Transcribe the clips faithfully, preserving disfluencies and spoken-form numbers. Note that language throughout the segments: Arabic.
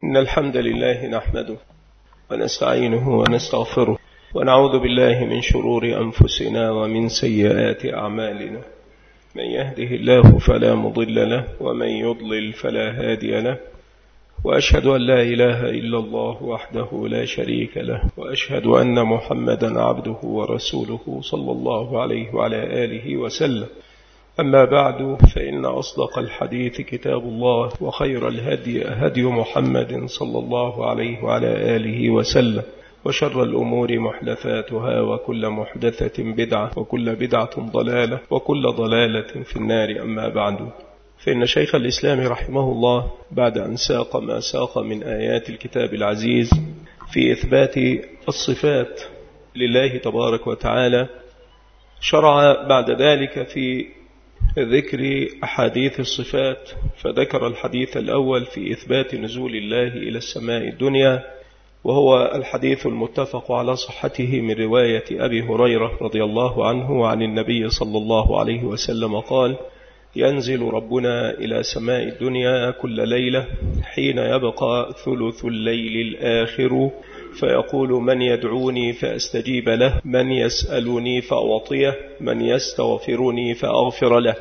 إن الحمد لله نحمده ونستعينه ونستغفره ونعوذ بالله من شرور أنفسنا ومن سيئات أعمالنا. من يهده الله فلا مضل له ومن يضلل فلا هادي له، وأشهد أن لا إله إلا الله وحده لا شريك له، وأشهد أن محمدا عبده ورسوله صلى الله عليه وعلى آله وسلم. أما بعد، فإن أصدق الحديث كتاب الله، وخير الهدي هدي محمد صلى الله عليه وعلى آله وسلم، وشر الأمور محدثاتها، وكل محدثة بدعة، وكل بدعة ضلالة، وكل ضلالة في النار. أما بعد، فإن شيخ الإسلام رحمه الله بعد أن ساق ما ساق من آيات الكتاب العزيز في إثبات الصفات لله تبارك وتعالى، شرع بعد ذلك في ذكر أحاديث الصفات، فذكر الحديث الأول في إثبات نزول الله إلى السماء الدنيا، وهو الحديث المتفق على صحته من رواية أبي هريرة رضي الله عنه وعن النبي صلى الله عليه وسلم قال: ينزل ربنا إلى سماء الدنيا كل ليلة حين يبقى ثلث الليل الآخر، فيقول: من يدعوني فأستجيب له، من يسألني فأعطيه، من يستغفرني فأغفر له.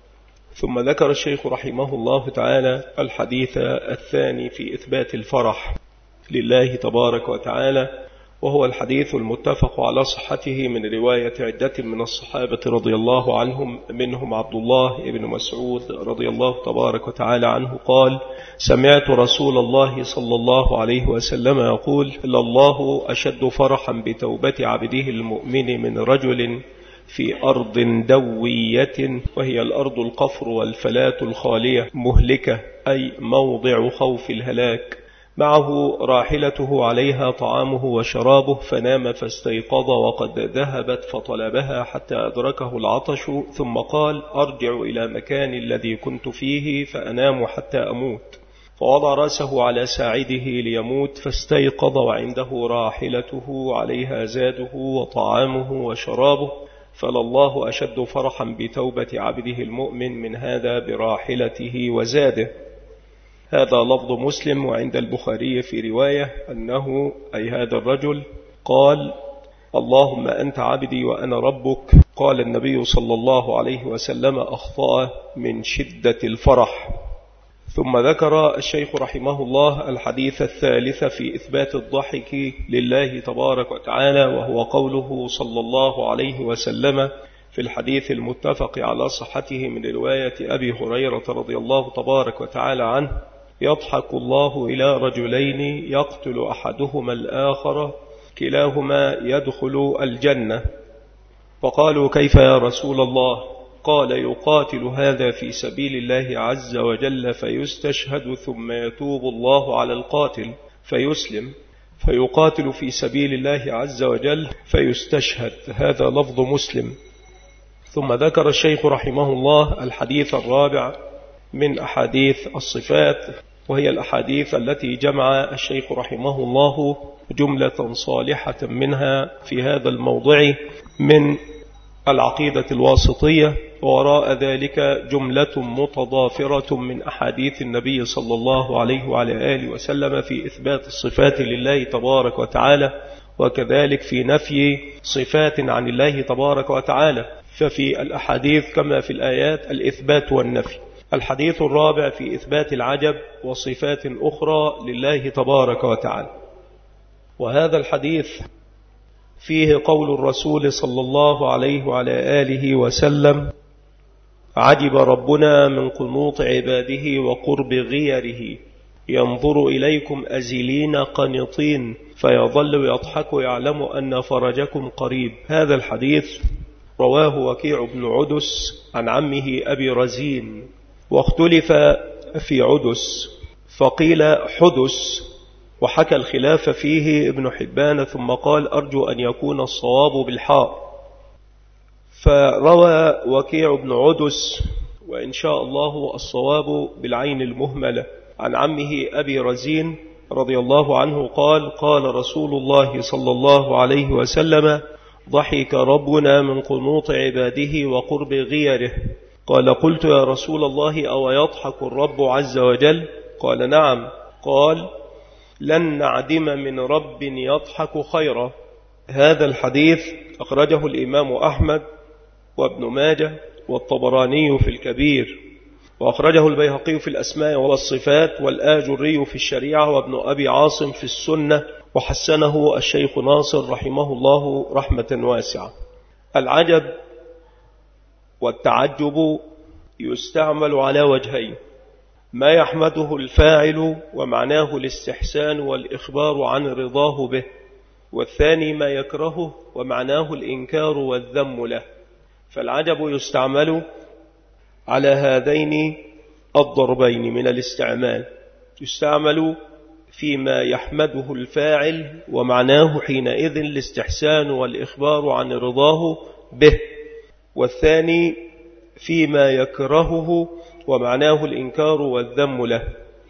ثم ذكر الشيخ رحمه الله تعالى الحديث الثاني في إثبات الفرح لله تبارك وتعالى، وهو الحديث المتفق على صحته من رواية عدة من الصحابة رضي الله عنهم، منهم عبد الله بن مسعود رضي الله تبارك وتعالى عنه قال: سمعت رسول الله صلى الله عليه وسلم يقول: الله أشد فرحا بتوبة عبده المؤمن من رجل في أرض دوية، وهي الأرض القفر والفلات الخالية مهلكة، أي موضع خوف الهلاك، معه راحلته عليها طعامه وشرابه، فنام فاستيقظ وقد ذهبت فطلبها حتى أدركه العطش، ثم قال: أرجع إلى مكان الذي كنت فيه فأنام حتى أموت، فوضع رأسه على ساعده ليموت، فاستيقظ وعنده راحلته عليها زاده وطعامه وشرابه، فلله أشد فرحا بتوبة عبده المؤمن من هذا براحلته وزاده. هذا لفظ مسلم. وعند البخاري في رواية أنه أي هذا الرجل قال: اللهم أنت عبدي وأنا ربك. قال النبي صلى الله عليه وسلم: أخطأ من شدة الفرح. ثم ذكر الشيخ رحمه الله الحديث الثالث في إثبات الضحك لله تبارك وتعالى، وهو قوله صلى الله عليه وسلم في الحديث المتفق على صحته من رواية أبي هريرة رضي الله تبارك وتعالى عنه: يضحك الله إلى رجلين يقتل أحدهما الآخر كلاهما يدخل الجنة. فقالوا: كيف يا رسول الله؟ قال: يقاتل هذا في سبيل الله عز وجل فيستشهد، ثم يتوب الله على القاتل فيسلم، فيقاتل في سبيل الله عز وجل فيستشهد. هذا لفظ مسلم. ثم ذكر الشيخ رحمه الله الحديث الرابع من أحاديث الصفات، وهي الأحاديث التي جمع الشيخ رحمه الله جملة صالحة منها في هذا الموضع من العقيدة الواسطية، وراء ذلك جملة متضافرة من أحاديث النبي صلى الله عليه وعلى آله وسلم في إثبات الصفات لله تبارك وتعالى، وكذلك في نفي صفات عن الله تبارك وتعالى. ففي الأحاديث كما في الآيات الإثبات والنفي. الحديث الرابع في إثبات العجب وصفات أخرى لله تبارك وتعالى، وهذا الحديث فيه قول الرسول صلى الله عليه وعلى آله وسلم: عجب ربنا من قنوط عباده وقرب غيره، ينظر إليكم أزلين قنطين، فيظل يضحك يعلم أن فرجكم قريب. هذا الحديث رواه وكيع بن عدس عن عمه أبي رزين، واختلف في عدس، فقيل حدس، وحكى الخلاف فيه ابن حبان، ثم قال: أرجو أن يكون الصواب بالحاء. فروى وكيع بن عدس، وإن شاء الله الصواب بالعين المهملة، عن عمه أبي رزين رضي الله عنه قال: قال رسول الله صلى الله عليه وسلم: ضحك ربنا من قنوط عباده وقرب غيره. قال: قلت يا رسول الله: أو يضحك الرب عز وجل؟ قال: نعم. قال: لن نعدم من رب يضحك خيرا. هذا الحديث أخرجه الإمام أحمد وابن ماجه والطبراني في الكبير، وأخرجه البيهقي في الأسماء والصفات، والآجري في الشريعة، وابن أبي عاصم في السنة، وحسنه الشيخ ناصر رحمه الله رحمة واسعة. العجب والتعجب يستعمل على وجهين: ما يحمده الفاعل ومعناه الاستحسان والإخبار عن رضاه به، والثاني ما يكرهه ومعناه الإنكار والذم له. فالعجب يستعمل على هذين الضربين من الاستعمال، يستعمل فيما يحمده الفاعل ومعناه حينئذ الاستحسان والإخبار عن رضاه به، والثاني فيما يكرهه ومعناه الإنكار والذم له.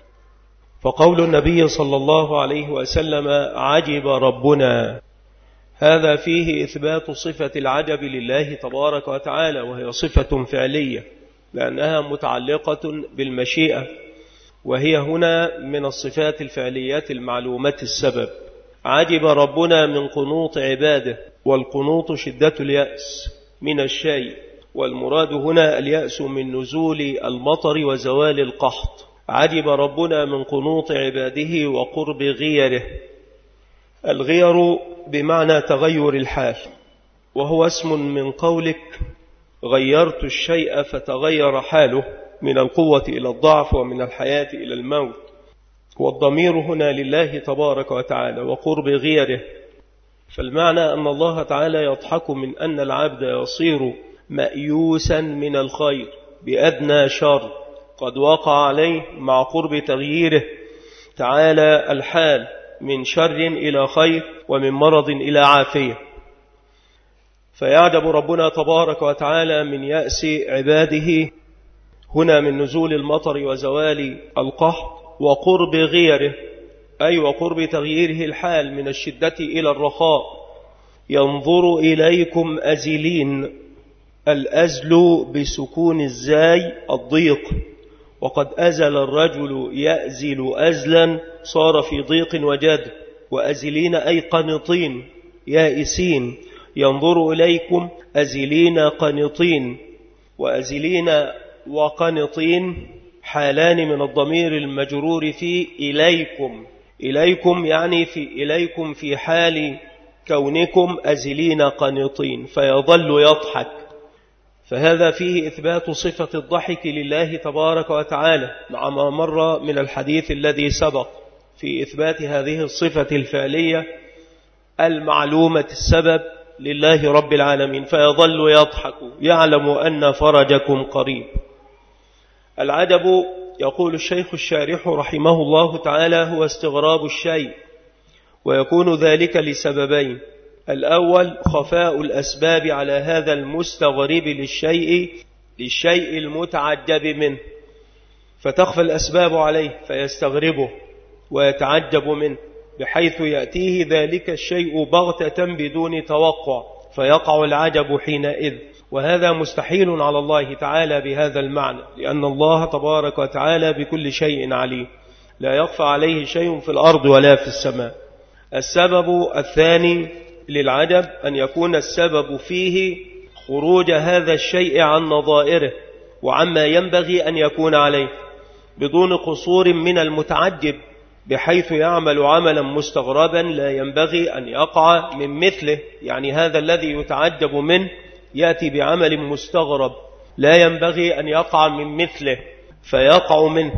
فقول النبي صلى الله عليه وسلم عجب ربنا، هذا فيه إثبات صفة العجب لله تبارك وتعالى، وهي صفة فعلية لأنها متعلقة بالمشيئة، وهي هنا من الصفات الفعليات المعلومة السبب. عجب ربنا من قنوط عباده، والقنوط شدة اليأس من الشيء، والمراد هنا اليأس من نزول المطر وزوال القحط. عجب ربنا من قنوط عباده وقرب غيره. الغير بمعنى تغير الحال، وهو اسم من قولك غيرت الشيء فتغير حاله، من القوة إلى الضعف ومن الحياة إلى الموت. والضمير هنا لله تبارك وتعالى وقرب غيره. فالمعنى أن الله تعالى يضحك من أن العبد يصير مأيوسا من الخير بأدنى شر قد وقع عليه مع قرب تغييره تعالى الحال من شر إلى خير ومن مرض إلى عافية. فيعجب ربنا تبارك وتعالى من يأس عباده هنا من نزول المطر وزوال القحط وقرب غيره، أي وقرب تغييره الحال من الشدة إلى الرخاء. ينظر إليكم أزلين، الأزل بسكون الزاي الضيق، وقد أزل الرجل يأزل أزلا صار في ضيق وجد، وأزلين أي قنطين يائسين. ينظر إليكم أزلين قنطين، وأزلين وقنطين حالان من الضمير المجرور في إليكم. إليكم يعني في إليكم في حال كونكم أزلين قنطين، فيظل يضحك. فهذا فيه إثبات صفة الضحك لله تبارك وتعالى مع ما مر من الحديث الذي سبق في إثبات هذه الصفة الفعلية المعلومة السبب لله رب العالمين. فيظل يضحك يعلم أن فرجكم قريب. العجب يقول الشيخ الشارح رحمه الله تعالى هو استغراب الشيء، ويكون ذلك لسببين: الأول خفاء الأسباب على هذا المستغرب للشيء للشيء المتعجب منه، فتخفى الأسباب عليه فيستغربه ويتعجب منه، بحيث يأتيه ذلك الشيء بغتة بدون توقع، فيقع العجب حينئذ. وهذا مستحيل على الله تعالى بهذا المعنى، لأن الله تبارك وتعالى بكل شيء عليم، لا يخفى عليه شيء في الأرض ولا في السماء. السبب الثاني للعجب أن يكون السبب فيه خروج هذا الشيء عن نظائره وعما ينبغي أن يكون عليه بدون قصور من المتعجب، بحيث يعمل عملا مستغربا لا ينبغي أن يقع من مثله. يعني هذا الذي يتعجب منه يأتي بعمل مستغرب لا ينبغي أن يقع من مثله فيقع منه،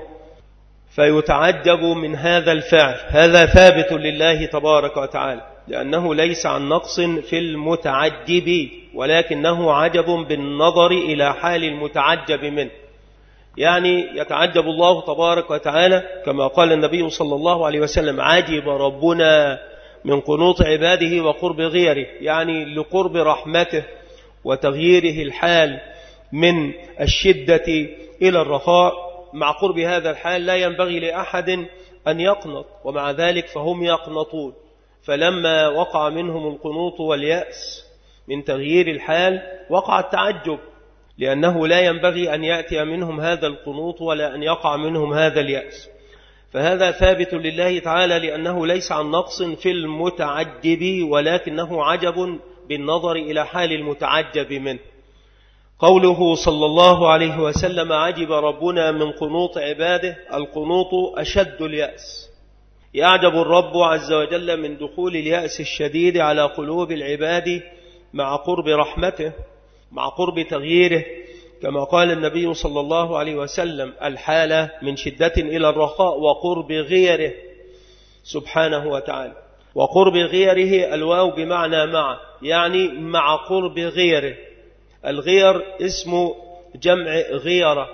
فيتعجب من هذا الفعل. هذا ثابت لله تبارك وتعالى، لأنه ليس عن نقص في المتعجب، ولكنه عجب بالنظر إلى حال المتعجب منه. يعني يتعجب الله تبارك وتعالى كما قال النبي صلى الله عليه وسلم: عجب ربنا من قنوط عباده وقرب غيره، يعني لقرب رحمته وتغييره الحال من الشدة إلى الرخاء. مع قرب هذا الحال لا ينبغي لأحد أن يقنط، ومع ذلك فهم يقنطون. فلما وقع منهم القنوط واليأس من تغيير الحال وقع التعجب، لأنه لا ينبغي أن يأتي منهم هذا القنوط ولا أن يقع منهم هذا اليأس. فهذا ثابت لله تعالى لأنه ليس عن نقص في المتعجب، ولكنه عجب بالنظر إلى حال المتعجب منه. قوله صلى الله عليه وسلم: عجب ربنا من قنوط عباده. القنوط أشد اليأس. يعجب الرب عز وجل من دخول اليأس الشديد على قلوب العباد مع قرب رحمته، مع قرب تغييره، كما قال النبي صلى الله عليه وسلم: الحالة من شدة إلى الرخاء وقرب غيره سبحانه وتعالى. وقرب غيره الواو بمعنى مع، يعني مع قرب غيره. الغير اسم جمع غيرة،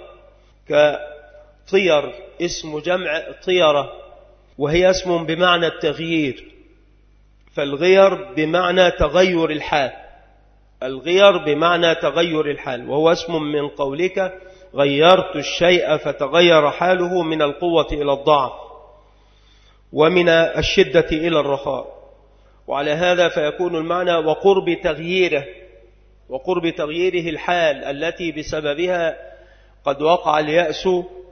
كطير اسم جمع طيرة، وهي اسم بمعنى التغيير. فالغير بمعنى تغير الحال، الغير بمعنى تغير الحال، وهو اسم من قولك غيرت الشيء فتغير حاله من القوة إلى الضعف ومن الشدة إلى الرخاء. وعلى هذا فيكون المعنى وقرب تغييره، وقرب تغييره الحال التي بسببها قد وقع اليأس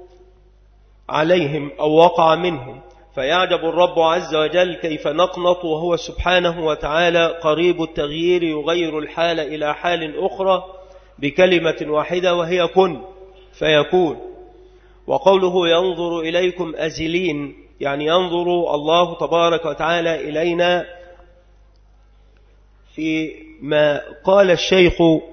عليهم أو وقع منهم. فيعجب الرب عز وجل كيف نقنط وهو سبحانه وتعالى قريب التغيير، يغير الحال إلى حال أخرى بكلمة واحدة وهي كن فيكون. وقوله ينظر إليكم أزلين، يعني ينظر الله تبارك وتعالى إلينا في ما قال الشيخ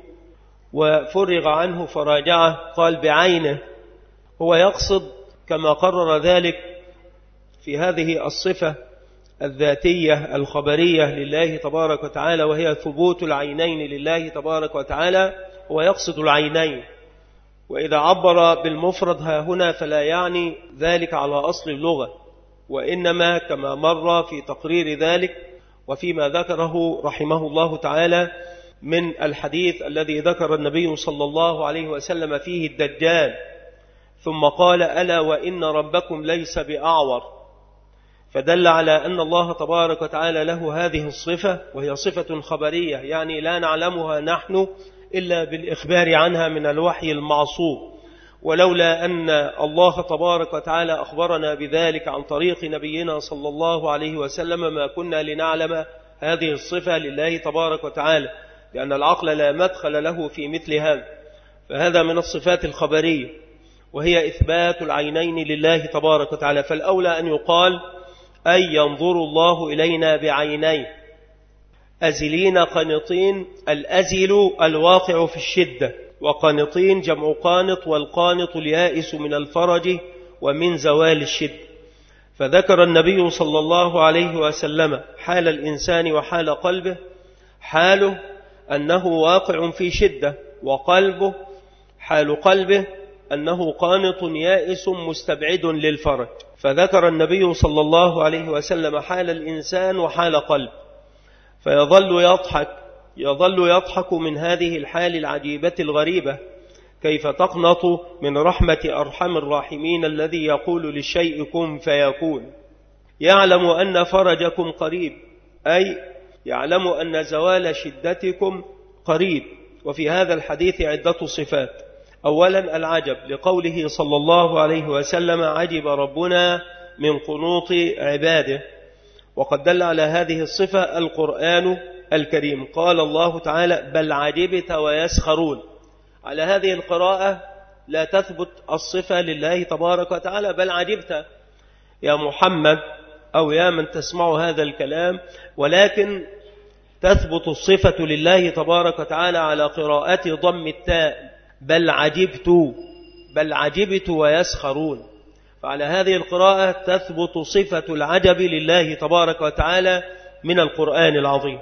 وفرغ عنه فراجعه، قال بعينه. هو يقصد كما قرر ذلك في هذه الصفة الذاتية الخبرية لله تبارك وتعالى، وهي ثبوت العينين لله تبارك وتعالى. هو يقصد العينين، وإذا عبر بالمفرد ها هنا فلا يعني ذلك على أصل اللغة، وإنما كما مر في تقرير ذلك وفيما ذكره رحمه الله تعالى من الحديث الذي ذكر النبي صلى الله عليه وسلم فيه الدجال، ثم قال: ألا وإن ربكم ليس بأعور. فدل على أن الله تبارك وتعالى له هذه الصفة، وهي صفة خبرية، يعني لا نعلمها نحن إلا بالإخبار عنها من الوحي المعصوم. ولولا أن الله تبارك وتعالى أخبرنا بذلك عن طريق نبينا صلى الله عليه وسلم ما كنا لنعلم هذه الصفة لله تبارك وتعالى، لأن العقل لا مدخل له في مثل هذا. فهذا من الصفات الخبرية، وهي إثبات العينين لله تبارك وتعالى. فالأولى أن يقال أي ينظر الله إلينا بعينيه أزلين قنطين. الأزل الواقع في الشدة، وقنطين جمع قانط، والقانط اليائس من الفرج ومن زوال الشدة. فذكر النبي صلى الله عليه وسلم حال الإنسان وحال قلبه. حاله أنه واقع في شدة، وقلبه حال قلبه أنه قانط يائس مستبعد للفرج. فذكر النبي صلى الله عليه وسلم حال الإنسان وحال قلب، فيظل يضحك يظل يضحك من هذه الحال العجيبة الغريبة، كيف تقنط من رحمة أرحم الراحمين الذي يقول للشيء كن فيكون. يعلم أن فرجكم قريب، أي يعلم أن زوال شدتكم قريب. وفي هذا الحديث عدة صفات. أولا العجب، لقوله صلى الله عليه وسلم عجب ربنا من قنوط عباده، وقد دل على هذه الصفة القرآن الكريم. قال الله تعالى بل عجبت ويسخرون. على هذه القراءة لا تثبت الصفة لله تبارك وتعالى بل عجبت يا محمد أو يا من تسمع هذا الكلام، ولكن تثبت الصفة لله تبارك وتعالى على قراءة ضم التاء بل عجبت بل عجبت ويسخرون. فعلى هذه القراءة تثبت صفة العجب لله تبارك وتعالى من القرآن العظيم.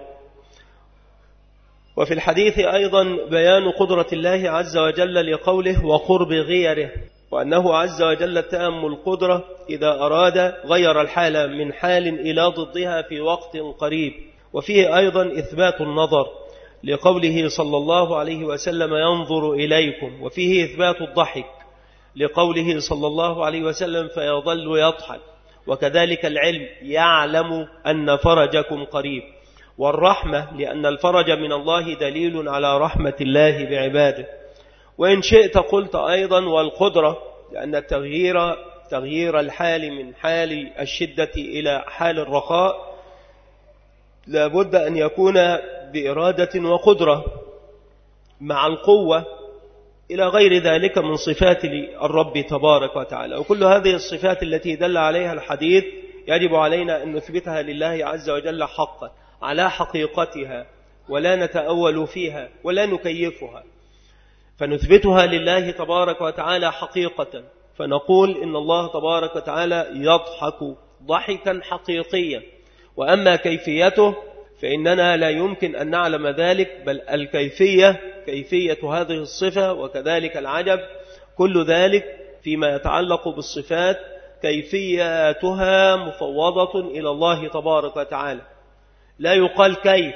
وفي الحديث أيضا بيان قدرة الله عز وجل لقوله وقرب غيره، وأنه عز وجل تام القدرة إذا أراد غير الحال من حال إلى ضدها في وقت قريب. وفيه أيضا إثبات النظر لقوله صلى الله عليه وسلم ينظر إليكم، وفيه إثبات الضحك لقوله صلى الله عليه وسلم فيظل يضحك. وكذلك العلم يعلم أن فرجكم قريب، والرحمة لأن الفرج من الله دليل على رحمة الله بعباده. وإن شئت قلت أيضا والقدرة لأن التغيير تغيير الحال من حال الشدة إلى حال الرخاء لابد أن يكون بإرادة وقدرة مع القوة إلى غير ذلك من صفات الرب تبارك وتعالى. وكل هذه الصفات التي دل عليها الحديث يجب علينا أن نثبتها لله عز وجل حقا على حقيقتها، ولا نتأول فيها ولا نكيفها، فنثبتها لله تبارك وتعالى حقيقة، فنقول إن الله تبارك وتعالى يضحك ضحكا حقيقيا. وأما كيفيته فإننا لا يمكن أن نعلم ذلك، بل الكيفية كيفية هذه الصفة وكذلك العجب كل ذلك فيما يتعلق بالصفات كيفيتها مفوضة إلى الله تبارك وتعالى. لا يقال كيف،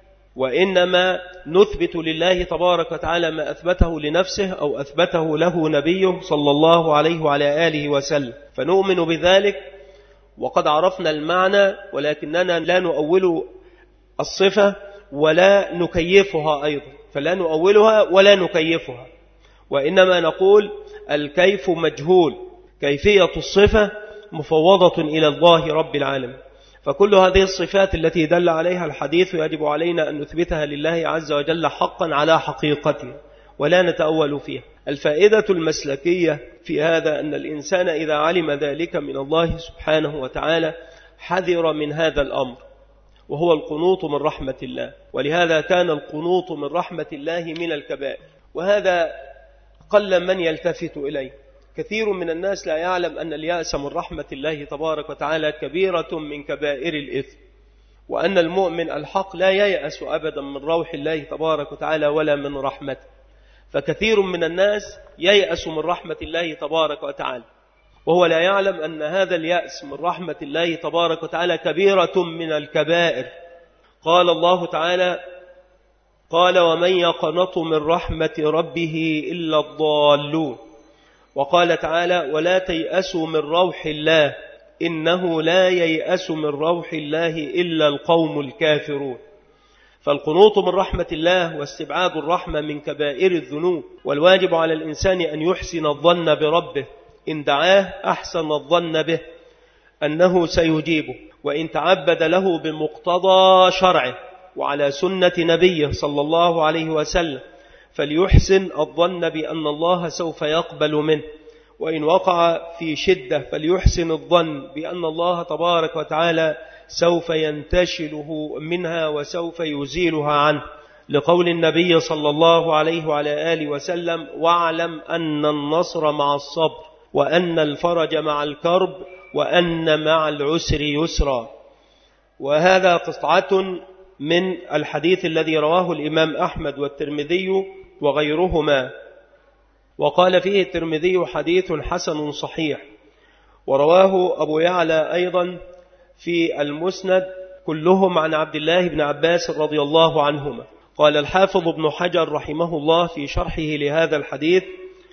وإنما نثبت لله تبارك وتعالى ما أثبته لنفسه أو أثبته له نبيه صلى الله عليه وعلى آله وسلم، فنؤمن بذلك وقد عرفنا المعنى، ولكننا لا نؤول الصفة ولا نكيفها أيضا، فلا نؤولها ولا نكيفها، وإنما نقول الكيف مجهول، كيفية الصفة مفوضة إلى الله رب العالمين. فكل هذه الصفات التي دل عليها الحديث يجب علينا أن نثبتها لله عز وجل حقا على حقيقتها ولا نتأول فيها. الفائدة المسلكية في هذا أن الإنسان إذا علم ذلك من الله سبحانه وتعالى حذر من هذا الأمر، وهو القنوط من رحمة الله. ولهذا كان القنوط من رحمة الله من الكبائر، وهذا قل من يلتفت إليه. كثير من الناس لا يعلم أن اليأس من رحمة الله تبارك وتعالى كبيرة من كبائر الإثم، وأن المؤمن الحق لا ييأس أبدا من روح الله تبارك وتعالى ولا من رحمته. فكثير من الناس ييأس من رحمة الله تبارك وتعالى وهو لا يعلم أن هذا اليأس من رحمة الله تبارك وتعالى كبيرة من الكبائر. قال الله تعالى: قال ومن يقنط من رحمة ربه إلا الضالون. وقال تعالى: ولا تيأسوا من روح الله إنه لا ييأس من روح الله إلا القوم الكافرون. فالقنوط من رحمة الله واستبعاد الرحمة من كبائر الذنوب، والواجب على الإنسان أن يحسن الظن بربه، إن دعاه أحسن الظن به أنه سيجيبه، وإن تعبد له بمقتضى شرعه وعلى سنة نبيه صلى الله عليه وسلم فليحسن الظن بأن الله سوف يقبل منه، وإن وقع في شدة فليحسن الظن بأن الله تبارك وتعالى سوف ينتشله منها وسوف يزيلها عنه، لقول النبي صلى الله عليه وعلى آله وسلم: واعلم أن النصر مع الصبر، وأن الفرج مع الكرب، وأن مع العسر يسرا. وهذا قطعة من الحديث الذي رواه الإمام أحمد والترمذي وغيرهما، وقال فيه الترمذي: حديث حسن صحيح. ورواه أبو يعلى أيضا في المسند كلهم عن عبد الله بن عباس رضي الله عنهما. قال الحافظ ابن حجر رحمه الله في شرحه لهذا الحديث: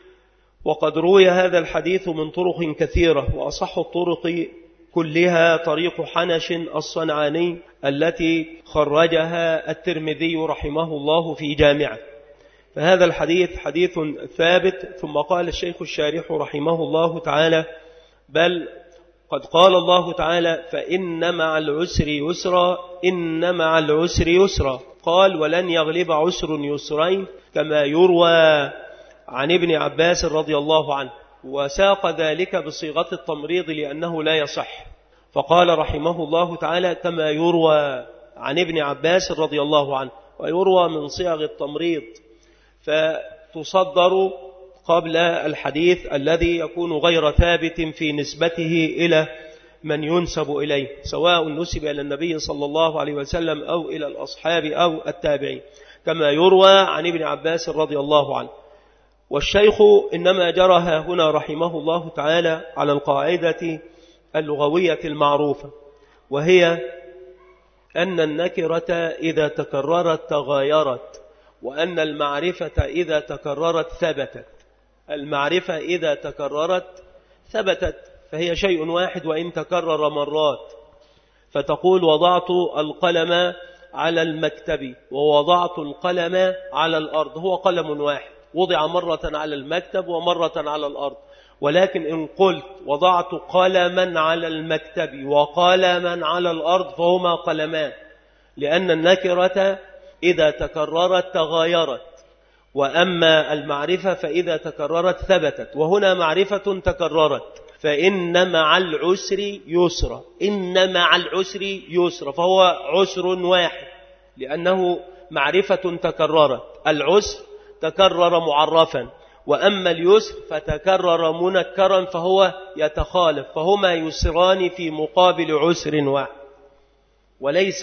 وقد روي هذا الحديث من طرق كثيرة، وأصح الطرق كلها طريق حنش الصنعاني التي خرجها الترمذي رحمه الله في جامعه. فهذا الحديث حديث ثابت. ثم قال الشيخ الشارح رحمه الله تعالى: بل قد قال الله تعالى: فإن مع العسر يسرا، إن مع العسر يسرا. قال: ولن يغلب عسر يسرين، كما يروى عن ابن عباس رضي الله عنه. وساق ذلك بصيغة التمريض لأنه لا يصح، فقال رحمه الله تعالى: كما يروى عن ابن عباس رضي الله عنه. ويروى من صيغ التمريض فتصدر قبل الحديث الذي يكون غير ثابت في نسبته إلى من ينسب إليه، سواء نسب إلى النبي صلى الله عليه وسلم أو إلى الأصحاب أو التابعين، كما يروى عن ابن عباس رضي الله عنه. والشيخ إنما جرها هنا رحمه الله تعالى على القاعدة اللغوية المعروفة، وهي أن النكرة إذا تكررت تغايرت، وأن المعرفة إذا تكررت ثبتت. المعرفة إذا تكررت ثبتت، فهي شيء واحد وإن تكرر مرات. فتقول: وضعت القلم على المكتب، ووضعت القلم على الأرض. هو قلم واحد وضع مرة على المكتب ومرة على الأرض، ولكن إن قلت وضعت قلما على المكتب وقلما على الأرض فهما قلمان، لأن النكرة إذا تكررت تغايرت، وأما المعرفة فإذا تكررت ثبتت، وهنا معرفة تكررت، فإن مع العسر يسرا، إن مع العسر يسرا، فهو عسر واحد لأنه معرفة تكررت. العسر تكرر معرفا، وأما اليسر فتكرر منكرا فهو يتخالف، فهما يسران في مقابل عسر واحد، وليس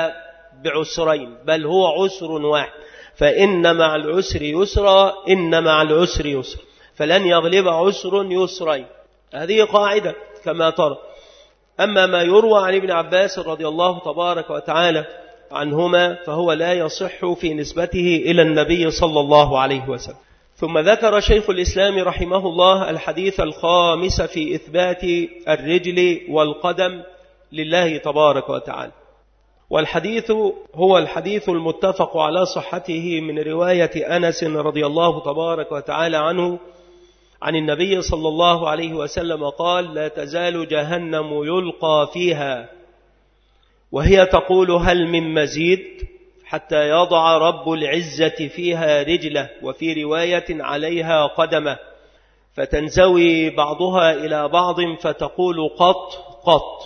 بعسرين بل هو عسر واحد. فإن مع العسر يسرا، إن مع العسر يسرا، فلن يغلب عسر يسرين. هذه قاعدة كما ترى. أما ما يروى عن ابن عباس رضي الله تبارك وتعالى عنهما فهو لا يصح في نسبته إلى النبي صلى الله عليه وسلم. ثم ذكر شيخ الإسلام رحمه الله الحديث الخامس في إثبات الرجل والقدم لله تبارك وتعالى، والحديث هو الحديث المتفق على صحته من رواية أنس رضي الله تبارك وتعالى عنه عن النبي صلى الله عليه وسلم قال: لا تزال جهنم يلقى فيها وهي تقول هل من مزيد، حتى يضع رب العزة فيها رجله، وفي رواية عليها قدمه، فتنزوي بعضها إلى بعض فتقول قط قط.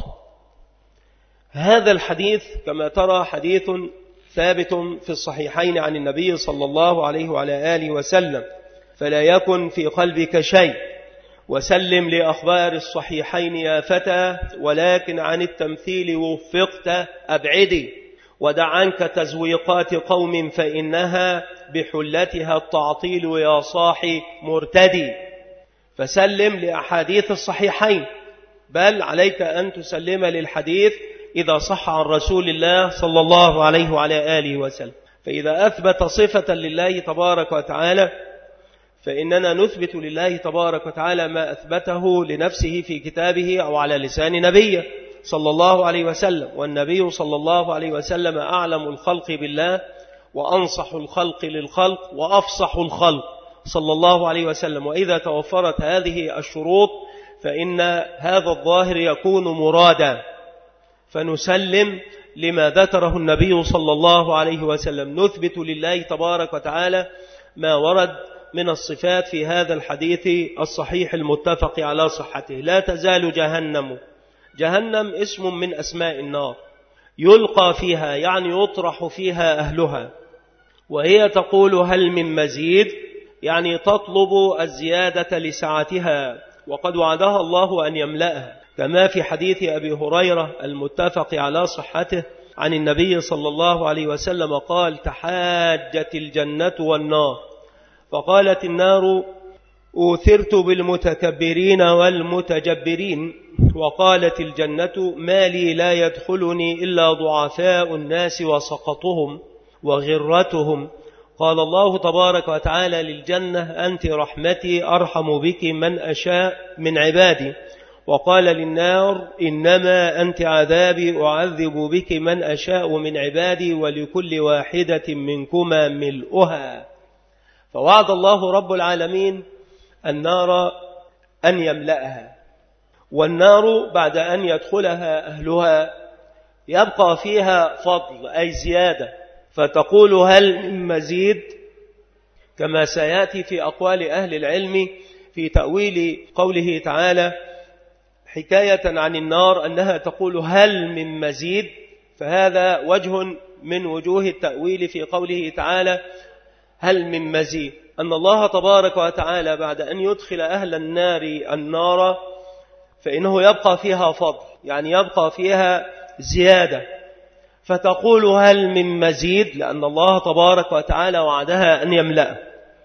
هذا الحديث كما ترى حديث ثابت في الصحيحين عن النبي صلى الله عليه وعلى آله وسلم، فلا يكن في قلبك شيء، وسلم لأخبار الصحيحين يا فتى، ولكن عن التمثيل وفقت أبعدي، ودع عنك تزويقات قوم فإنها بحلتها التعطيل يا صاحي مرتدي. فسلم لأحاديث الصحيحين، بل عليك أن تسلم للحديث إذا صح عن رسول الله صلى الله عليه وعلى آله وسلم. فإذا أثبت صفة لله تبارك وتعالى فإننا نثبت لله تبارك وتعالى ما أثبته لنفسه في كتابه أو على لسان نبيه صلى الله عليه وسلم. والنبي صلى الله عليه وسلم أعلم الخلق بالله، وأنصح الخلق للخلق، وأفصح الخلق صلى الله عليه وسلم. وإذا توفرت هذه الشروط فإن هذا الظاهر يكون مرادا، فنسلم لما ذكره النبي صلى الله عليه وسلم. نثبت لله تبارك وتعالى ما ورد من الصفات في هذا الحديث الصحيح المتفق على صحته. لا تزال جهنم، جهنم اسم من أسماء النار، يلقى فيها يعني يطرح فيها أهلها، وهي تقول هل من مزيد، يعني تطلب الزيادة لسعتها، وقد وعدها الله أن يملأها، كما في حديث أبي هريرة المتفق على صحته عن النبي صلى الله عليه وسلم قال: تحاجت الجنة والنار، فقالت النار: أوثرت بالمتكبرين والمتجبرين، وقالت الجنة: ما لي لا يدخلني إلا ضعفاء الناس وسقطهم وغرتهم. قال الله تبارك وتعالى للجنة: أنت رحمتي أرحم بك من أشاء من عبادي. وقال للنار: إنما أنت عذابي أعذب بك من أشاء من عبادي، ولكل واحدة منكما ملؤها. فوعد الله رب العالمين النار أن يملأها، والنار بعد أن يدخلها أهلها يبقى فيها فضل أي زيادة، فتقول هل من مزيد، كما سيأتي في أقوال أهل العلم في تأويل قوله تعالى حكاية عن النار أنها تقول هل من مزيد. فهذا وجه من وجوه التأويل في قوله تعالى هل من مزيد، أن الله تبارك وتعالى بعد أن يدخل أهل النار النار فإنه يبقى فيها فضل، يعني يبقى فيها زيادة، فتقول هل من مزيد، لأن الله تبارك وتعالى وعدها أن يملأ،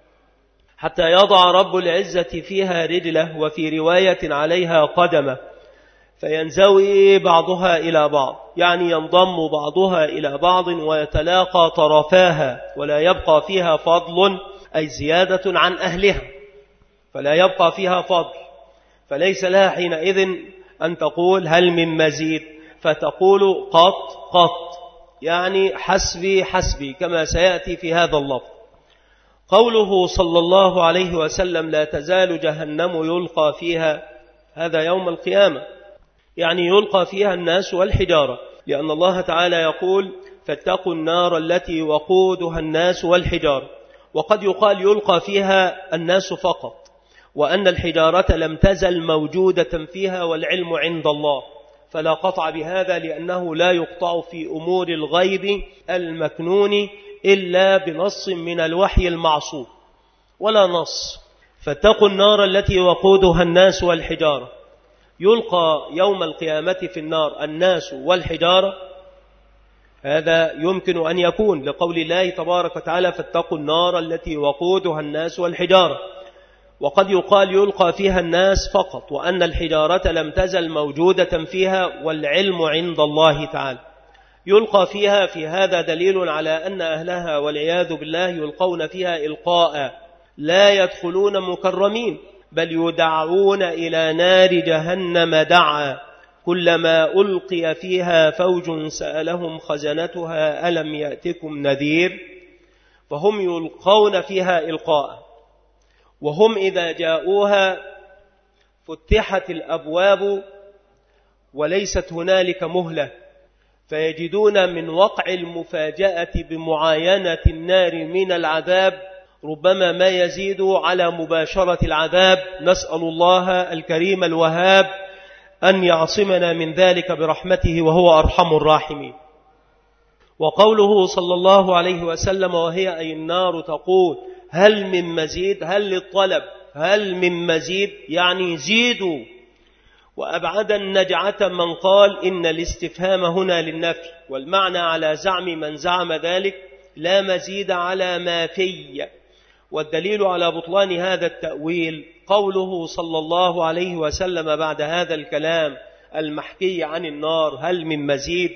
حتى يضع رب العزة فيها رجله، وفي رواية عليها قدمه، فينزوي بعضها إلى بعض، يعني ينضم بعضها إلى بعض ويتلاقى طرفاها، ولا يبقى فيها فضل أي زيادة عن أهلها، فلا يبقى فيها فضل، فليس لها حينئذ أن تقول هل من مزيد، فتقول قط قط، يعني حسبي حسبي، كما سيأتي في هذا اللفظ. قوله صلى الله عليه وسلم لا تزال جهنم يلقى فيها، هذا يوم القيامة، يعني يلقى فيها الناس والحجارة، لأن الله تعالى يقول فاتقوا النار التي وقودها الناس والحجارة. وقد يقال يلقى فيها الناس فقط، وأن الحجارة لم تزل موجودة فيها والعلم عند الله، فلا قطع بهذا، لأنه لا يقطع في أمور الغيب المكنون إلا بنص من الوحي المعصوم، ولا نص. فاتقوا النار التي وقودها الناس والحجارة، يلقى يوم القيامة في النار الناس والحجارة، هذا يمكن أن يكون لقول الله تبارك وتعالى فاتقوا النار التي وقودها الناس والحجارة. وقد يقال يلقى فيها الناس فقط، وأن الحجارة لم تزل موجودة فيها والعلم عند الله تعالى. يلقى فيها، في هذا دليل على أن أهلها والعياذ بالله يلقون فيها إلقاء، لا يدخلون مكرمين، بل يدعون إلى نار جهنم دعا، كلما ألقي فيها فوج سألهم خزنتها ألم يأتكم نذير، فهم يلقون فيها إلقاء. وهم إذا جاءوها فتحت الأبواب وليست هنالك مهلة، فيجدون من وقع المفاجأة بمعاينة النار من العذاب ربما ما يزيد على مباشرة العذاب. نسأل الله الكريم الوهاب أن يعصمنا من ذلك برحمته، وهو أرحم الراحمين. وقوله صلى الله عليه وسلم وهي أي النار تقول هل من مزيد، هل للطلب، هل من مزيد يعني زيدوا. وأبعد النجعة من قال إن الاستفهام هنا للنفي، والمعنى على زعم من زعم ذلك لا مزيد على ما في. والدليل على بطلان هذا التأويل قوله صلى الله عليه وسلم بعد هذا الكلام المحكي عن النار هل من مزيد،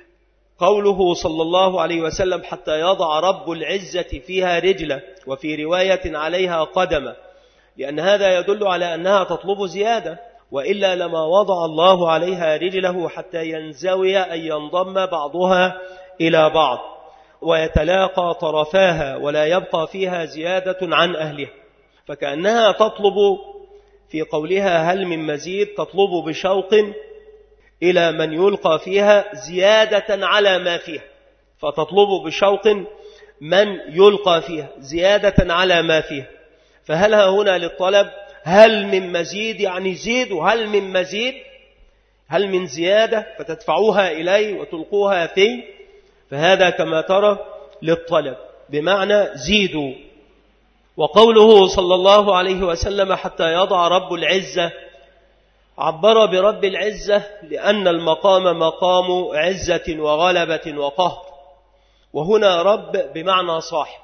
قوله صلى الله عليه وسلم حتى يضع رب العزة فيها رجله، وفي رواية عليها قدمه، لأن هذا يدل على أنها تطلب زيادة، وإلا لما وضع الله عليها رجله حتى ينزوي أن ينضم بعضها إلى بعض ويتلاقى طرفاها ولا يبقى فيها زيادة عن أهلها. فكأنها تطلب في قولها هل من مزيد، تطلب بشوق إلى من يلقى فيها زيادة على ما فيها، فتطلب بشوق من يلقى فيها زيادة على ما فيها. فهل هنا للطلب، هل من مزيد يعني زيدوا، هل من مزيد، هل من زيادة فتدفعوها إليه وتلقوها فيه، فهذا كما ترى للطلب بمعنى زيدوا. وقوله صلى الله عليه وسلم حتى يضع رب العزة، عبر برب العزة لأن المقام مقام عزة وغلبة وقهر، وهنا رب بمعنى صاحب،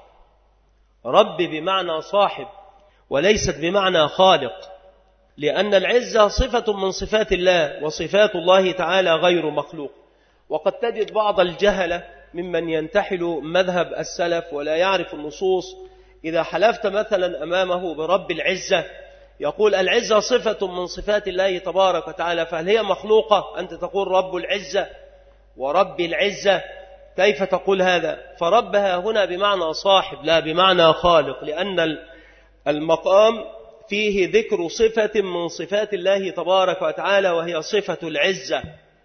رب بمعنى صاحب وليست بمعنى خالق، لأن العزة صفة من صفات الله، وصفات الله تعالى غير مخلوق. وقد تجد بعض الجهلة ممن ينتحل مذهب السلف ولا يعرف النصوص، إذا حلفت مثلا أمامه برب العزة يقول العزة صفة من صفات الله تبارك وتعالى، فهل هي مخلوقة؟ أنت تقول رب العزة ورب العزة، كيف تقول هذا؟ فربها هنا بمعنى صاحب لا بمعنى خالق، لأن المقام فيه ذكر صفة من صفات الله تبارك وتعالى وهي صفة العزة،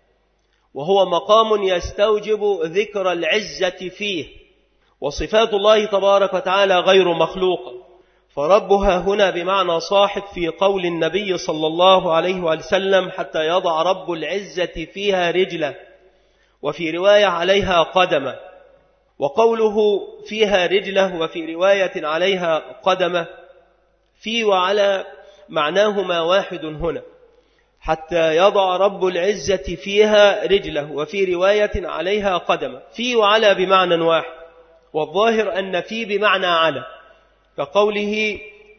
وهو مقام يستوجب ذكر العزة فيه، وصفات الله تبارك وتعالى غير مخلوقة. فربها هنا بمعنى صاحب في قول النبي صلى الله عليه وسلم حتى يضع رب العزة فيها رجله، وفي رواية عليها قدمه. وقوله فيها رجله وفي رواية عليها قدمه في وعلى معناهما واحد هنا، حتى يضع رب العزة فيها رجله وفي رواية عليها قدمه، في وعلى بمعنى واحد، والظاهر أن في بمعنى على، كقوله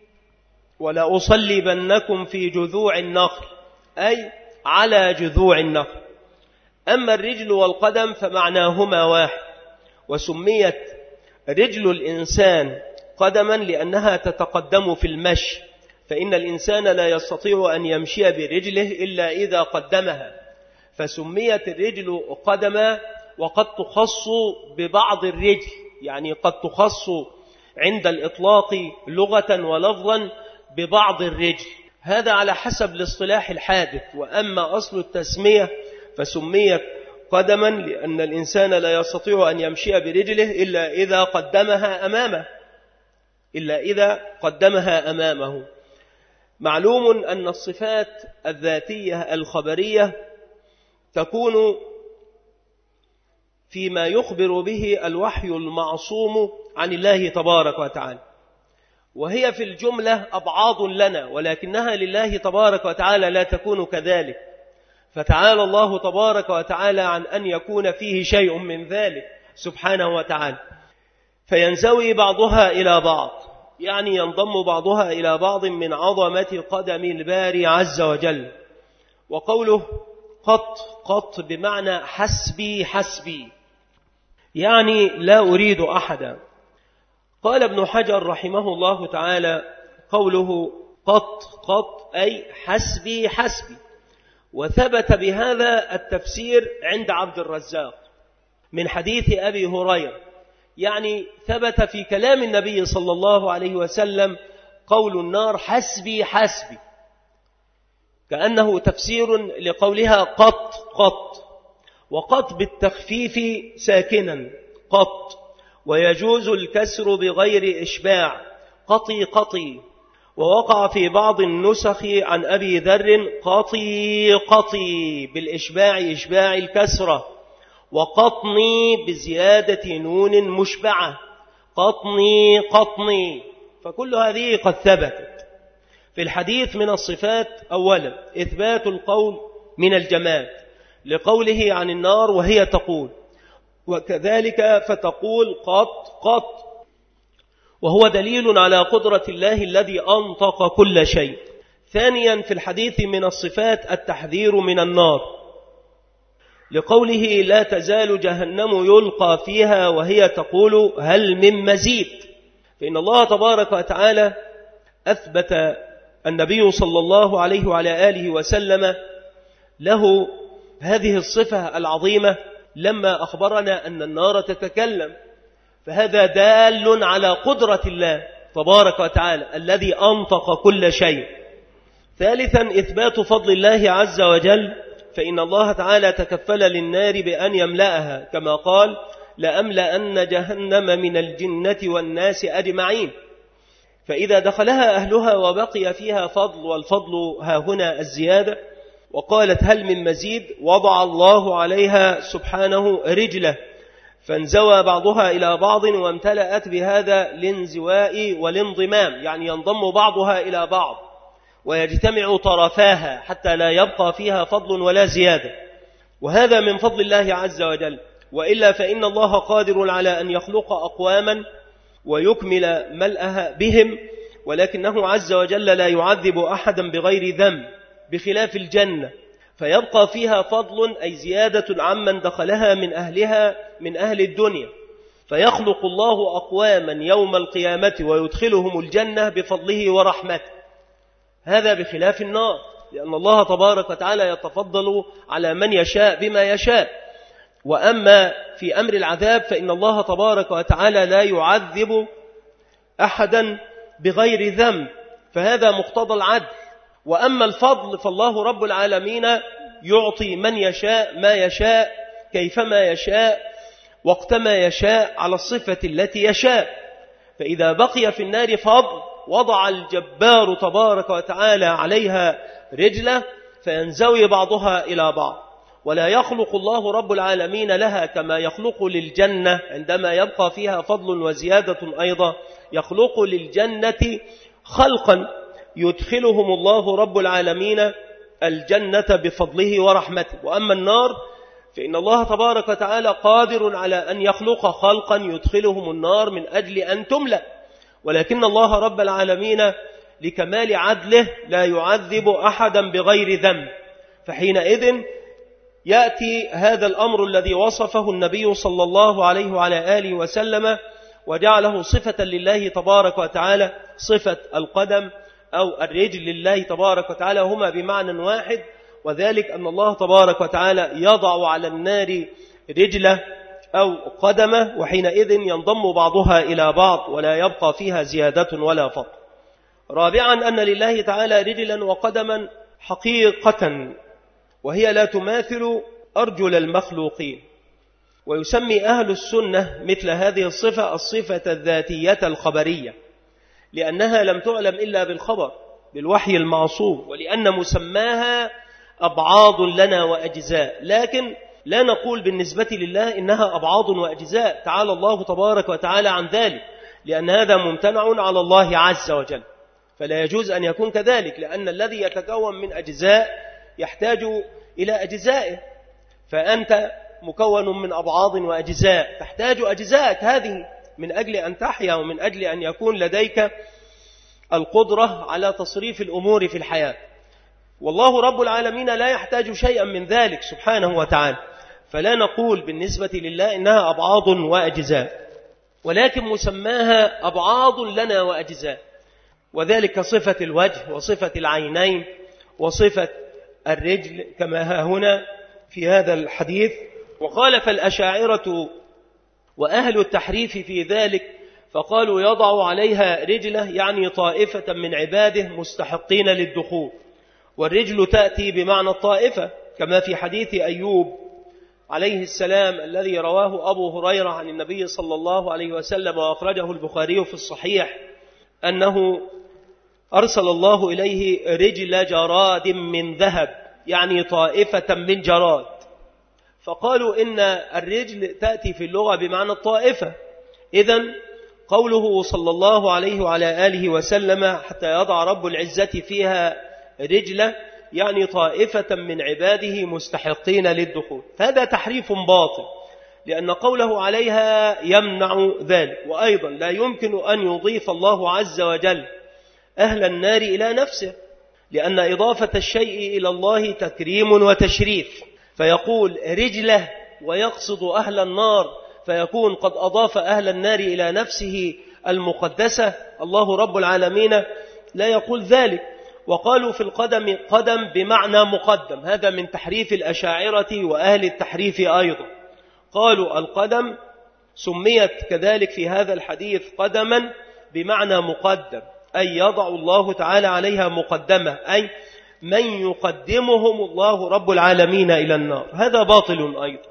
ولا أصلبنكم في جذوع النخل، أي على جذوع النخل. أما الرجل والقدم فمعناهما واحد، وسميت رجل الإنسان قدما لأنها تتقدم في المشي، فإن الإنسان لا يستطيع أن يمشي برجله إلا إذا قدمها، فسميت الرجل قدما. وقد تخص ببعض الرجل، يعني قد تخص عند الإطلاق لغة ولفظا ببعض الرجل، هذا على حسب الاصطلاح الحادث. وأما أصل التسمية فسميت قدما لأن الإنسان لا يستطيع أن يمشي برجله إلا إذا قدمها أمامه إلا إذا قدمها أمامه. معلوم أن الصفات الذاتية الخبرية تكون فيما يخبر به الوحي المعصوم عن الله تبارك وتعالى، وهي في الجملة أبعاض لنا، ولكنها لله تبارك وتعالى لا تكون كذلك. فتعالى الله تبارك وتعالى عن أن يكون فيه شيء من ذلك سبحانه وتعالى، فينزوي بعضها إلى بعض، يعني ينضم بعضها إلى بعض من عظمة قدم الباري عز وجل. وقوله قط قط بمعنى حسبي حسبي، يعني لا أريد أحدا. قال ابن حجر رحمه الله تعالى قوله قط قط أي حسبي حسبي، وثبت بهذا التفسير عند عبد الرزاق من حديث أبي هريرة، يعني ثبت في كلام النبي صلى الله عليه وسلم قول النار حسبي حسبي، كأنه تفسير لقولها قط قط. وقط بالتخفيف ساكنا قط، ويجوز الكسر بغير إشباع قطي قطي. ووقع في بعض النسخ عن أبي ذر قطي قطي بالإشباع إشباع الكسرة، وقطني بزيادة نون مشبعة قطني قطني. فكل هذه قد ثبتت في الحديث. من الصفات أولا إثبات القول من الجماد لقوله عن النار وهي تقول، وكذلك فتقول قط قط، وهو دليل على قدرة الله الذي أنطق كل شيء. ثانيا في الحديث من الصفات التحذير من النار لقوله لا تزال جهنم يلقى فيها وهي تقول هل من مزيد. فإن الله تبارك وتعالى أثبت النبي صلى الله عليه وعلى آله وسلم له هذه الصفة العظيمة لما أخبرنا أن النار تتكلم، فهذا دال على قدرة الله تبارك وتعالى الذي أنطق كل شيء. ثالثا إثبات فضل الله عز وجل، فإن الله تعالى تكفل للنار بأن يملأها كما قال لأملأن جهنم من الجنة والناس أجمعين. فإذا دخلها أهلها وبقي فيها فضل، والفضل ها هنا الزيادة، وقالت هل من مزيد، وضع الله عليها سبحانه رجله فانزوى بعضها إلى بعض، وامتلأت بهذا الانزواء والانضمام، يعني ينضم بعضها إلى بعض ويجتمع طرفاها حتى لا يبقى فيها فضل ولا زيادة. وهذا من فضل الله عز وجل، وإلا فإن الله قادر على أن يخلق أقواما ويكمل ملأها بهم، ولكنه عز وجل لا يعذب أحدا بغير ذنب، بخلاف الجنة فيبقى فيها فضل أي زيادة عمن دخلها من أهلها من أهل الدنيا، فيخلق الله أقواما يوم القيامة ويدخلهم الجنة بفضله ورحمته. هذا بخلاف النار، لأن الله تبارك وتعالى يتفضل على من يشاء بما يشاء. وأما في أمر العذاب فإن الله تبارك وتعالى لا يعذب أحدا بغير ذنب، فهذا مقتضى العدل. وأما الفضل فالله رب العالمين يعطي من يشاء ما يشاء كيفما يشاء وقتما يشاء على الصفة التي يشاء. فإذا بقي في النار فضل وضع الجبار تبارك وتعالى عليها رجله فينزوي بعضها إلى بعض، ولا يخلق الله رب العالمين لها كما يخلق للجنة عندما يبقى فيها فضل وزيادة. أيضا يخلق للجنة خلقا يدخلهم الله رب العالمين الجنة بفضله ورحمته. وأما النار فإن الله تبارك وتعالى قادر على أن يخلق خلقا يدخلهم النار من أجل أن تملأ، ولكن الله رب العالمين لكمال عدله لا يعذب أحدا بغير ذنب. فحينئذ يأتي هذا الأمر الذي وصفه النبي صلى الله عليه وعلى آله وسلم وجعله صفة لله تبارك وتعالى، صفة القدم أو الرجل لله تبارك وتعالى هما بمعنى واحد، وذلك أن الله تبارك وتعالى يضع على النار رجله أو قدمة، وحينئذ ينضم بعضها إلى بعض ولا يبقى فيها زيادة ولا فضل. رابعا أن لله تعالى رجلا وقدما حقيقة، وهي لا تماثل أرجل المخلوقين. ويسمي أهل السنة مثل هذه الصفة الصفة الذاتية الخبرية، لأنها لم تعلم إلا بالخبر بالوحي المعصوم، ولأن مسماها أبعاض لنا وأجزاء، لكن لا نقول بالنسبة لله إنها أبعاض وأجزاء، تعالى الله تبارك وتعالى عن ذلك، لأن هذا ممتنع على الله عز وجل، فلا يجوز أن يكون كذلك، لأن الذي يتكون من أجزاء يحتاج إلى أجزائه، فأنت مكون من أبعاض وأجزاء، تحتاج أجزائك هذه من أجل أن تحيا ومن أجل أن يكون لديك القدرة على تصريف الأمور في الحياة. والله رب العالمين لا يحتاج شيئا من ذلك سبحانه وتعالى، فلا نقول بالنسبة لله إنها أبعاض وأجزاء، ولكن مسماها أبعاض لنا وأجزاء، وذلك صفة الوجه وصفة العينين وصفة الرجل كما ها هنا في هذا الحديث. وخالف الأشاعرة وأهل التحريف في ذلك، فقالوا يضع عليها رجله يعني طائفة من عباده مستحقين للدخول، والرجل تأتي بمعنى الطائفة كما في حديث أيوب عليه السلام الذي رواه أبو هريرة عن النبي صلى الله عليه وسلم وأخرجه البخاري في الصحيح، أنه أرسل الله إليه رجل جراد من ذهب يعني طائفة من جراد، فقالوا إن الرجل تأتي في اللغة بمعنى الطائفة. إذن قوله صلى الله عليه وعلى آله وسلم حتى يضع رب العزة فيها رجلة يعني طائفة من عباده مستحقين للدخول، هذا تحريف باطل، لأن قوله عليها يمنع ذلك. وأيضا لا يمكن أن يضيف الله عز وجل أهل النار إلى نفسه، لأن إضافة الشيء إلى الله تكريم وتشريف، فيقول رجله ويقصد أهل النار، فيكون قد أضاف أهل النار إلى نفسه المقدسة. الله رب العالمين لا يقول ذلك. وقالوا في القدم قدم بمعنى مقدم، هذا من تحريف الأشاعرة وأهل التحريف أيضا. قالوا القدم سميت كذلك في هذا الحديث قدما بمعنى مقدم، أي يضع الله تعالى عليها مقدمة، أي من يقدمهم الله رب العالمين إلى النار، هذا باطل أيضا،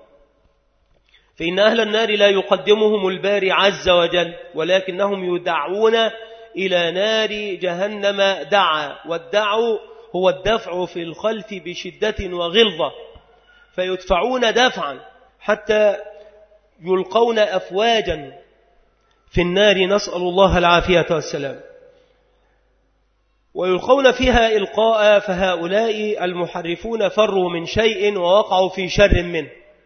فإن أهل النار لا يقدمهم الباري عز وجل، ولكنهم يدعون إلى نار جهنم دعا، والدعو هو الدفع في الخلف بشدة وغلظة، فيدفعون دفعا حتى يلقون أفواجا في النار، نسأل الله العافية والسلام، ويلقون فيها إلقاء، فهؤلاء المحرفون فروا من شيء ووقعوا في شر منه،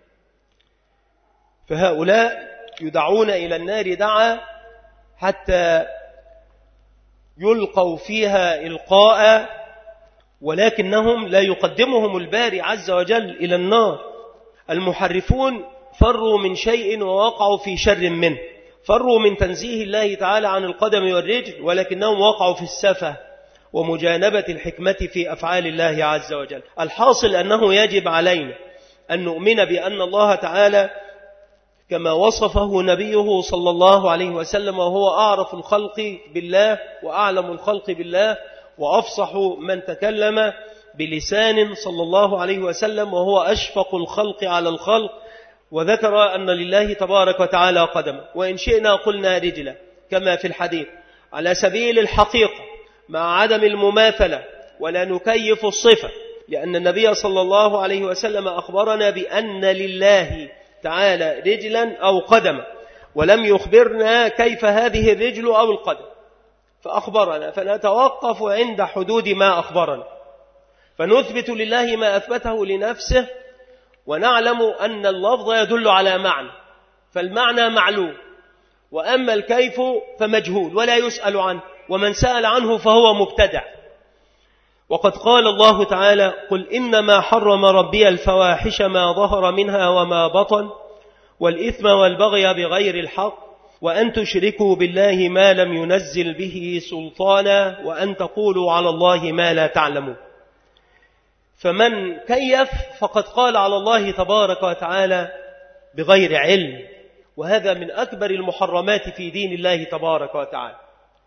فهؤلاء يدعون إلى النار دعا حتى يلقوا فيها إلقاء، ولكنهم لا يقدمهم الباري عز وجل إلى النار. المحرفون فروا من شيء ووقعوا في شر منه، فروا من تنزيه الله تعالى عن القدم والرجل، ولكنهم وقعوا في السفه ومجانبة الحكمة في أفعال الله عز وجل. الحاصل أنه يجب علينا أن نؤمن بأن الله تعالى كما وصفه نبيه صلى الله عليه وسلم، وهو أعرف الخلق بالله وأعلم الخلق بالله وأفصح من تكلم بلسان صلى الله عليه وسلم، وهو أشفق الخلق على الخلق، وذكر أن لله تبارك وتعالى قدم، وإن شئنا قلنا رجلا كما في الحديث على سبيل الحقيقة مع عدم المماثلة، ولا نكيف الصفة، لأن النبي صلى الله عليه وسلم أخبرنا بأن لله تعالى رجلا أو قدم، ولم يخبرنا كيف هذه الرجل أو القدم، فأخبرنا، فنتوقف عند حدود ما أخبرنا، فنثبت لله ما أثبته لنفسه، ونعلم أن اللفظ يدل على معنى، فالمعنى معلوم، وأما الكيف فمجهول ولا يسأل عنه، ومن سأل عنه فهو مبتدع. وقد قال الله تعالى قل إنما حرم ربي الفواحش ما ظهر منها وما بطن والإثم والبغي بغير الحق وأن تشركوا بالله ما لم ينزل به سلطانا وأن تقولوا على الله ما لا تعلمون. فمن كيف فقد قال على الله تبارك وتعالى بغير علم، وهذا من أكبر المحرمات في دين الله تبارك وتعالى.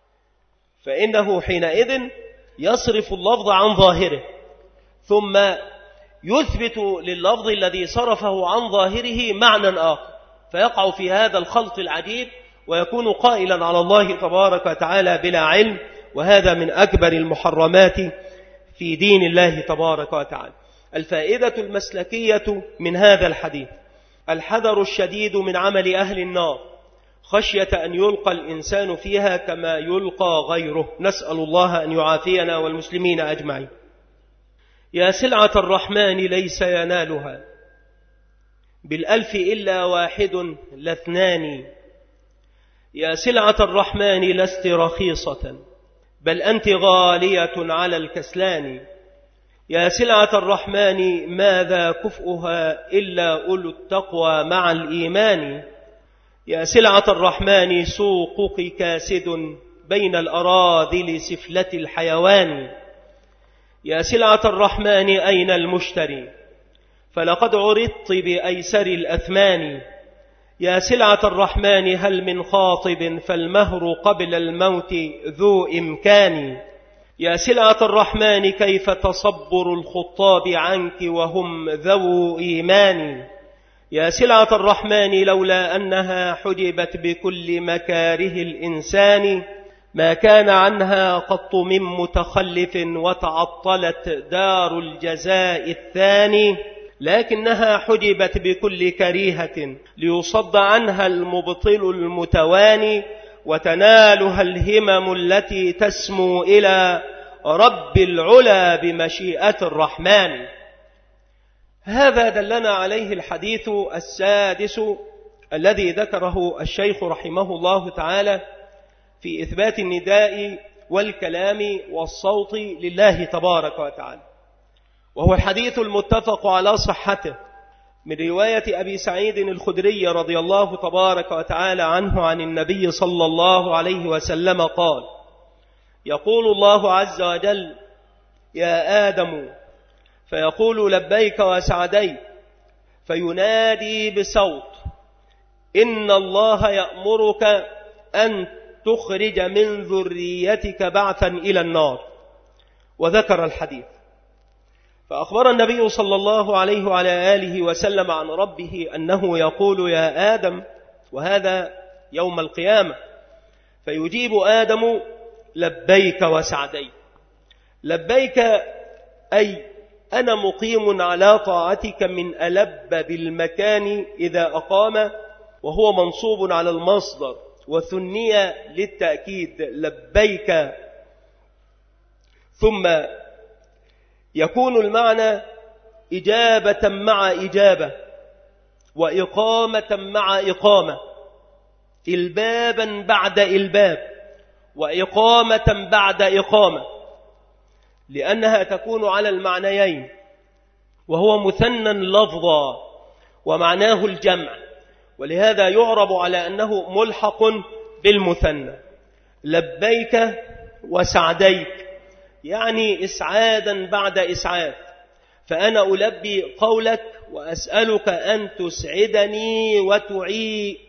فإنه حينئذ يصرف اللفظ عن ظاهره، ثم يثبت لللفظ الذي صرفه عن ظاهره معنى آخر، فيقع في هذا الخلط العجيب ويكون قائلا على الله تبارك وتعالى بلا علم، وهذا من أكبر المحرمات في دين الله تبارك وتعالى. الفائدة المسلكية من هذا الحديث: الحذر الشديد من عمل أهل النار خشية أن يلقى الإنسان فيها كما يلقى غيره، نسأل الله أن يعافينا والمسلمين أجمعين. يا سلعة الرحمن ليس ينالها بالألف إلا واحد لاثنان، يا سلعة الرحمن لست رخيصة بل أنت غالية على الكسلان، يا سلعة الرحمن ماذا كفؤها إلا أولو التقوى مع الإيمان، يا سلعة الرحمن سوقك كاسد بين الأراذل سفلة الحيوان، يا سلعة الرحمن أين المشتري فلقد عرضت بأيسر الأثمان، يا سلعة الرحمن هل من خاطب فالمهر قبل الموت ذو إمكان، يا سلعة الرحمن كيف تصبر الخطاب عنك وهم ذو إيمان، يا سلعة الرحمن لولا أنها حجبت بكل مكاره الإنسان ما كان عنها قط من متخلف وتعطلت دار الجزاء الثاني، لكنها حجبت بكل كريهة ليصد عنها المبطل المتواني وتنالها الهمم التي تسمو إلى رب العلا بمشيئة الرحمن. هذا دلنا عليه الحديث السادس الذي ذكره الشيخ رحمه الله تعالى في إثبات النداء والكلام والصوت لله تبارك وتعالى، وهو الحديث المتفق على صحته من رواية أبي سعيد الخدري رضي الله تبارك وتعالى عنه عن النبي صلى الله عليه وسلم قال: يقول الله عز وجل: يا آدم، فيقول لبيك وسعديك، فينادي بصوت: إن الله يأمرك أن تخرج من ذريتك بعثا إلى النار. وذكر الحديث. فأخبر النبي صلى الله عليه وعلى آله وسلم عن ربه أنه يقول: يا آدم، وهذا يوم القيامة، فيجيب آدم: لبيك وسعديك. لبيك أي أنا مقيم على طاعتك من ألب بالمكان إذا أقام، وهو منصوب على المصدر وثني للتأكيد لبيك، ثم يكون المعنى إجابة مع إجابة وإقامة مع إقامة، إلبابا بعد إلباب وإقامة بعد إقامة، لأنها تكون على المعنيين، وهو مثنى لفظا ومعناه الجمع، ولهذا يعرب على أنه ملحق بالمثنى. لبيك وسعديك يعني إسعادا بعد إسعاد، فأنا ألبي قولك وأسألك أن تسعدني وتعينني،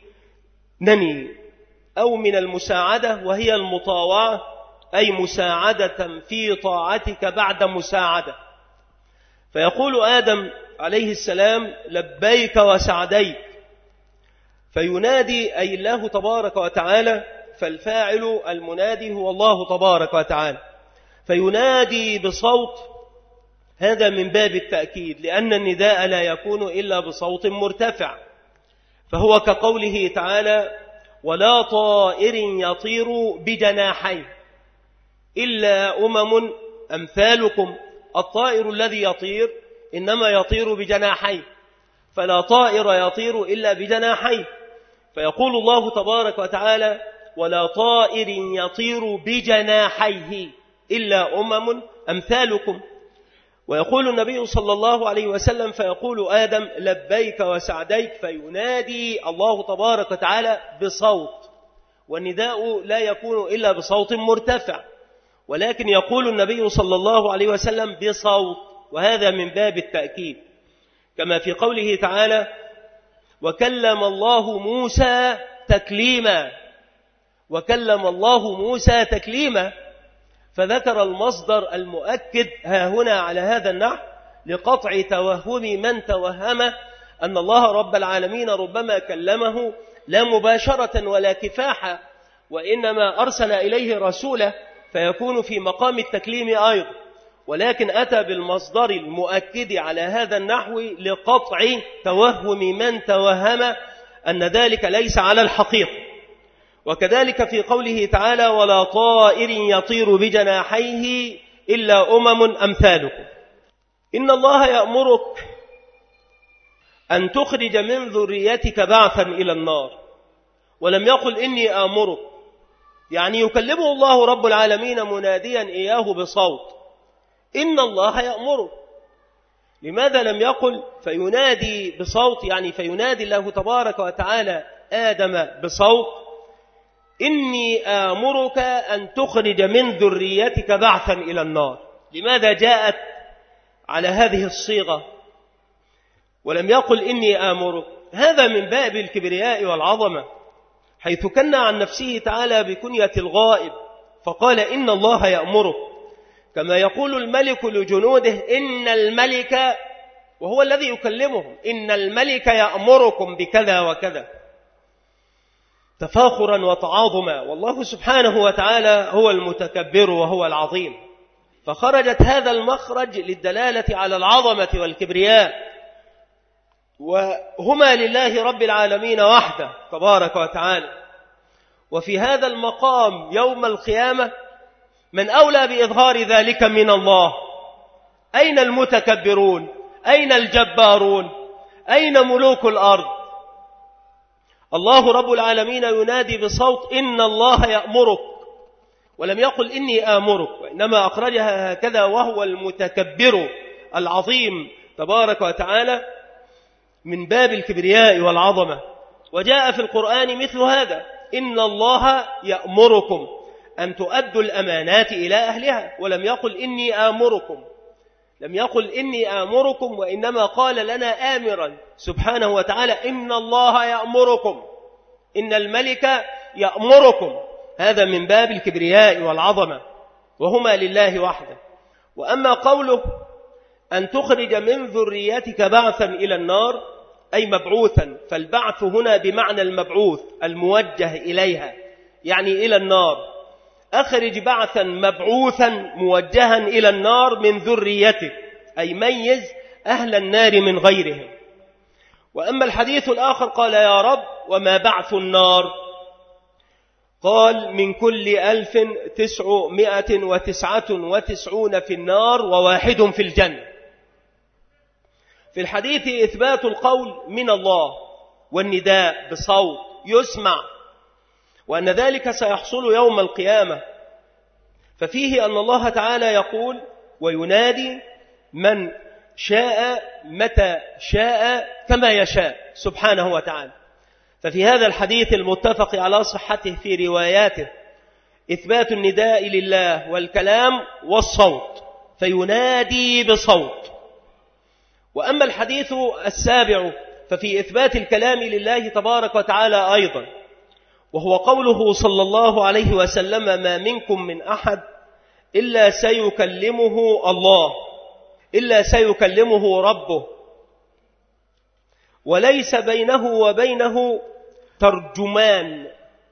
أو من المساعدة وهي المطاوعة، أي مساعدة في طاعتك بعد مساعدة. فيقول آدم عليه السلام: لبيك وسعديك، فينادي أي الله تبارك وتعالى، فالفاعل المنادي هو الله تبارك وتعالى، فينادي بصوت، هذا من باب التأكيد، لأن النداء لا يكون إلا بصوت مرتفع، فهو كقوله تعالى: ولا طائر يطير بجناحين إلا أمم أمثالكم. الطائر الذي يطير إنما يطير بجناحين، فلا طائر يطير إلا بجناحين. فيقول الله تبارك وتعالى: ولا طائر يطير بجناحيه إلا أمم أمثالكم. ويقول النبي صلى الله عليه وسلم: فيقول آدم: لبيك وسعديك، فينادي الله تبارك وتعالى بصوت، والنداء لا يكون إلا بصوت مرتفع، ولكن يقول النبي صلى الله عليه وسلم بصوت، وهذا من باب التأكيد، كما في قوله تعالى: وكلم الله موسى تكليما، وكلم الله موسى تكليما، فذكر المصدر المؤكد ها هنا على هذا النحو لقطع توهم من توهم أن الله رب العالمين ربما كلمه لا مباشرة ولا كفاحا، وإنما أرسل إليه رسوله فيكون في مقام التكليم أيضا، ولكن أتى بالمصدر المؤكد على هذا النحو لقطع توهم من توهم أن ذلك ليس على الحقيقة. وكذلك في قوله تعالى ولا طائر يطير بجناحيه إلا أمم أمثالكم. إن الله يأمرك أن تخرج من ذريتك بعثا إلى النار، ولم يقل إني آمرك، يعني يكلمه الله رب العالمين مناديا إياه بصوت إن الله يأمرك. لماذا لم يقل فينادي بصوت، يعني فينادي الله تبارك وتعالى آدم بصوت إني آمرك أن تخرج من ذريتك بعثا إلى النار؟ لماذا جاءت على هذه الصيغة ولم يقل إني آمرك؟ هذا من باب الكبرياء والعظمة، حيث كن عن نفسه تعالى بكنية الغائب فقال إن الله يأمرك، كما يقول الملك لجنوده إن الملك، وهو الذي يكلمهم، إن الملك يأمركم بكذا وكذا، تفاخرا وتعاظما، والله سبحانه وتعالى هو المتكبر وهو العظيم. فخرجت هذا المخرج للدلالة على العظمة والكبرياء، وهما لله رب العالمين وحده تبارك وتعالى. وفي هذا المقام يوم القيامة من أولى بإظهار ذلك من الله؟ أين المتكبرون؟ أين الجبارون؟ أين ملوك الأرض؟ الله رب العالمين ينادي بصوت إن الله يأمرك، ولم يقل إني آمرك، وإنما أخرجها هكذا وهو المتكبر العظيم تبارك وتعالى من باب الكبرياء والعظمة. وجاء في القرآن مثل هذا إن الله يأمركم أن تؤدوا الأمانات إلى أهلها، ولم يقل إني آمركم، لم يقل إني آمركم، وإنما قال لنا آمرا سبحانه وتعالى إن الله يأمركم، إن الملك يأمركم. هذا من باب الكبرياء والعظمة، وهما لله وحده. وأما قوله أن تخرج من ذريتك بعثا إلى النار أي مبعوثا، فالبعث هنا بمعنى المبعوث الموجه إليها، يعني إلى النار. أخرج بعثا مبعوثا موجها إلى النار من ذريتك، أي ميز أهل النار من غيرهم. وأما الحديث الآخر قال يا رب وما بعث النار؟ قال من كل ألف تسعمائة وتسعة وتسعون في النار وواحد في الجنة. في الحديث إثبات القول من الله والنداء بصوت يسمع، وأن ذلك سيحصل يوم القيامة، ففيه أن الله تعالى يقول وينادي من شاء متى شاء كما يشاء سبحانه وتعالى. ففي هذا الحديث المتفق على صحته في رواياته إثبات النداء لله والكلام والصوت، فينادي بصوت. وأما الحديث السابع ففي إثبات الكلام لله تبارك وتعالى أيضا، وهو قوله صلى الله عليه وسلم ما منكم من أحد إلا سيكلمه الله، إلا سيكلمه ربه، وليس بينه وبينه ترجمان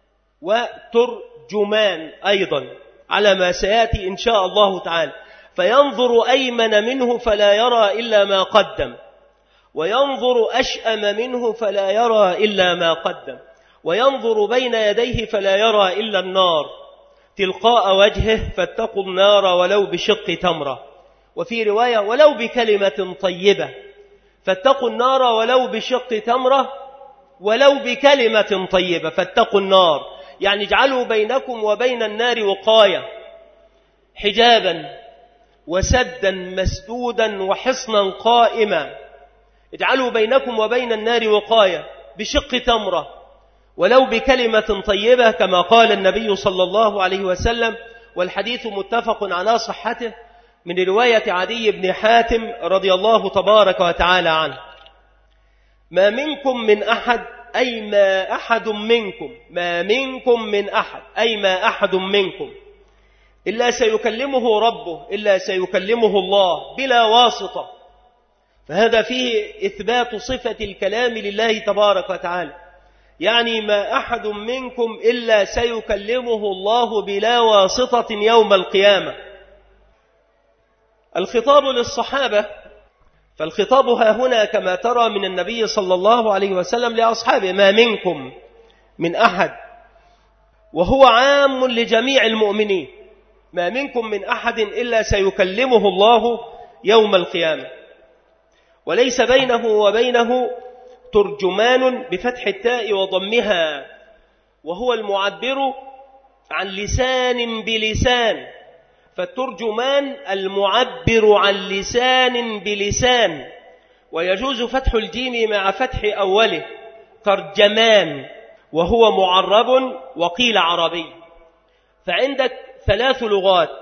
وترجمان أيضا على ما سيأتي إن شاء الله تعالى، فينظر أيمن منه فلا يرى إلا ما قدم، وينظر أشأم منه فلا يرى إلا ما قدم، وينظر بين يديه فلا يرى إلا النار تلقاء وجهه فاتقوا النار ولو بشق تمرة. وفي رواية ولو بكلمة طيبة، فاتقوا النار ولو بشق تمرة ولو بكلمة طيبة فاتقوا النار، يعني اجعلوا بينكم وبين النار وقاية، حجابا وسدا مسدودا وحصنا قائما، اجعلوا بينكم وبين النار وقاية بشق تمرة ولو بكلمة طيبة، كما قال النبي صلى الله عليه وسلم. والحديث متفق على صحته من رواية عدي بن حاتم رضي الله تبارك وتعالى عنه. ما منكم من أحد أي ما أحد منكم، ما منكم من أحد أي ما أحد منكم إلا سيكلمه ربه، إلا سيكلمه الله بلا واسطة. فهذا فيه إثبات صفة الكلام لله تبارك وتعالى، يعني ما أحد منكم إلا سيكلمه الله بلا واسطة يوم القيامة. الخطاب للصحابة، فالخطاب ها هنا كما ترى من النبي صلى الله عليه وسلم لأصحابه، ما منكم من أحد، وهو عام لجميع المؤمنين، ما منكم من أحد إلا سيكلمه الله يوم القيامة. وليس بينه وبينه ترجمان بفتح التاء وضمها، وهو المعبر عن لسان بلسان، فالترجمان المعبر عن لسان بلسان. ويجوز فتح الجيم مع فتح أوله ترجمان، وهو معرب وقيل عربي. فعندك ثلاث لغات: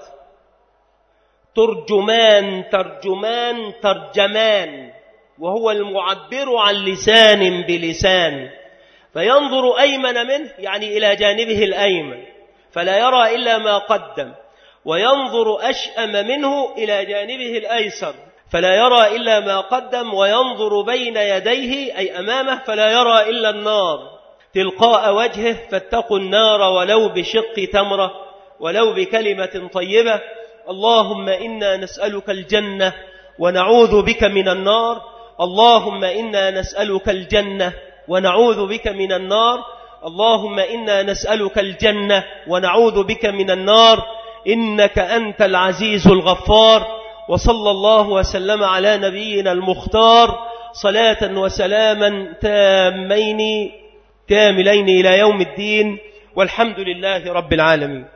ترجمان، ترجمان، ترجمان، وهو المعبر عن لسان بلسان. فينظر أيمن منه يعني إلى جانبه الأيمن فلا يرى إلا ما قدم، وينظر أشأم منه إلى جانبه الأيسر فلا يرى إلا ما قدم، وينظر بين يديه أي أمامه فلا يرى إلا النار تلقاء وجهه، فاتقوا النار ولو بشق تمرة ولو بكلمة طيبة. اللهم إنا نسألك الجنة ونعوذ بك من النار، اللهم إنا نسألك الجنة ونعوذ بك من النار، اللهم إنا نسألك الجنة ونعوذ بك من النار، إنك أنت العزيز الغفار. وصلى الله وسلم على نبينا المختار صلاة وسلاما تامين كاملين إلى يوم الدين، والحمد لله رب العالمين.